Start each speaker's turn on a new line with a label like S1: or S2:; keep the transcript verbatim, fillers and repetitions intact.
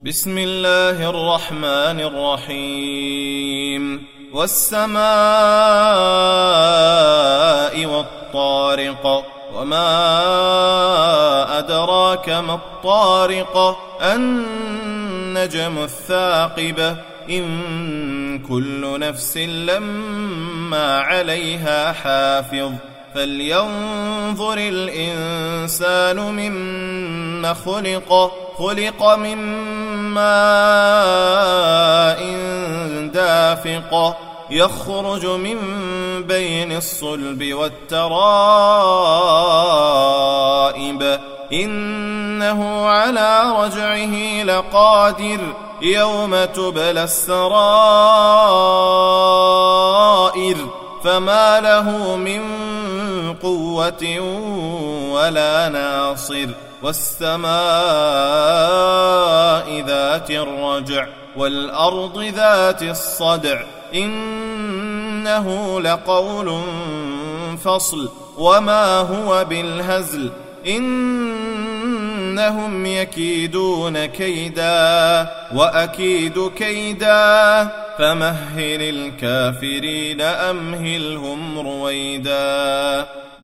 S1: بسم الله الرحمن الرحيم. والسماء والطارق، وما أدراك ما الطارق، النجم الثاقب، إن كل نفس لما عليها حافظ، فلينظر الإنسان مما خلق خلق من ماء دافق، يخرج من بين الصلب والترائب، إنه على رجعه لقادر، يوم تبلى السرائر، فما له من قوة ولا ناصر. والسماء ذات الرجع، والأرض ذات الصدع، إنه لقول فصل، وما هو بالهزل، إنهم يكيدون كيدا وأكيد كيدا، فمهل الكافرين أمهلهم رويدا.